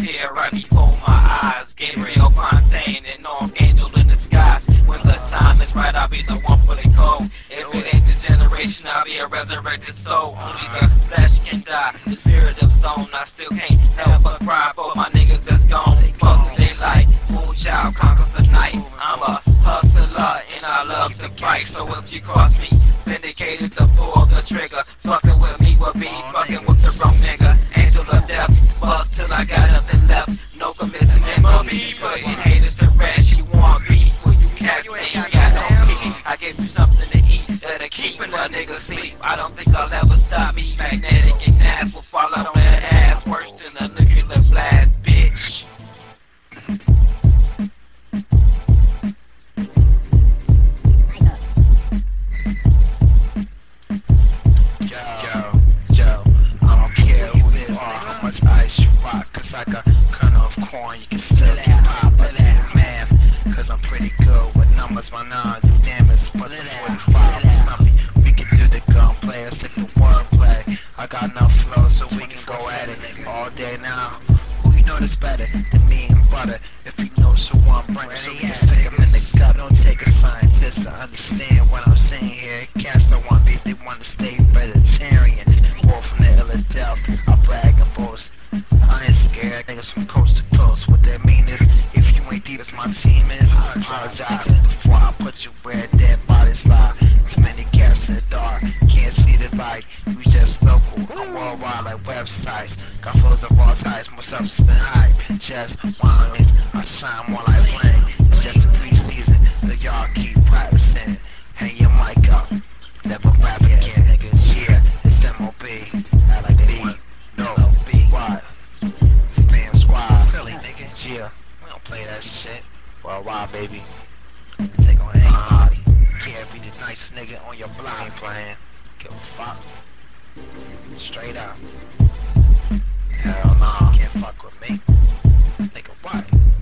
appear right before my eyes. Gabriel Fontaine and North Angel in the skies. When the time is right, I'll be the one for the code. If it ain't this generation, I'll be a resurrected soul. Only the flesh can die, the spirit of zone. I still can't help but cry for my niggas that's gone. Fuck they like Moonchild conquers the night. I'm a hustler and I love to fight. So if you cross me, vindicated to pull the trigger. Fucking with me will be fucking with the wrong nigga. Angel of death, bust till I got nothing left. No convincing MLB, putting haters to rest. You want beef, well you cats ain't got no teeth. I give you something to eat that'll keep a nigga sleep. I don't think I'll ever stop me. Magnetic and ass will fall out on that ass worse than a nuclear blast, bitch. Yo, I don't care who it is or how much ice you rock. Cause like a kernel of corn, you can still get pop. But man, cause I'm pretty good with numbers. My non do damage, but the 45 is something. We can do the gunplay, let's take the wordplay. I got enough flow so we can go at it all day now. Who you know that's better than me and butter? If you know someone, bring so we can stick 'em in the gut. Don't take a scientist to understand what I'm saying here. Cats don't want beef, they want to stay vegetarian. War from the Philadelphia, I brag and boast. I ain't scared, niggas from coast to coast. What that mean is, if you ain't deep as my team is, I apologize before I put you where dead bodies lie. Too many cats in the dark, can't see the light. You just local, I'm worldwide like websites. Got flows of all types, more substance than hype. Just wines, I shine more like flame. It's just a preseason, so y'all keep practicing. Hang your mic up, never rap again, niggas. Yeah, it's MOB. I like B, no B, what? Fam Squad, Philly, nigga. Yeah, we don't play that shit. Worldwide, baby. Take on anybody. Can't be the nicest nigga on your block. Ain't playing. Give a fuck. Straight up. Hell nah, can't fuck with me. Nigga, what?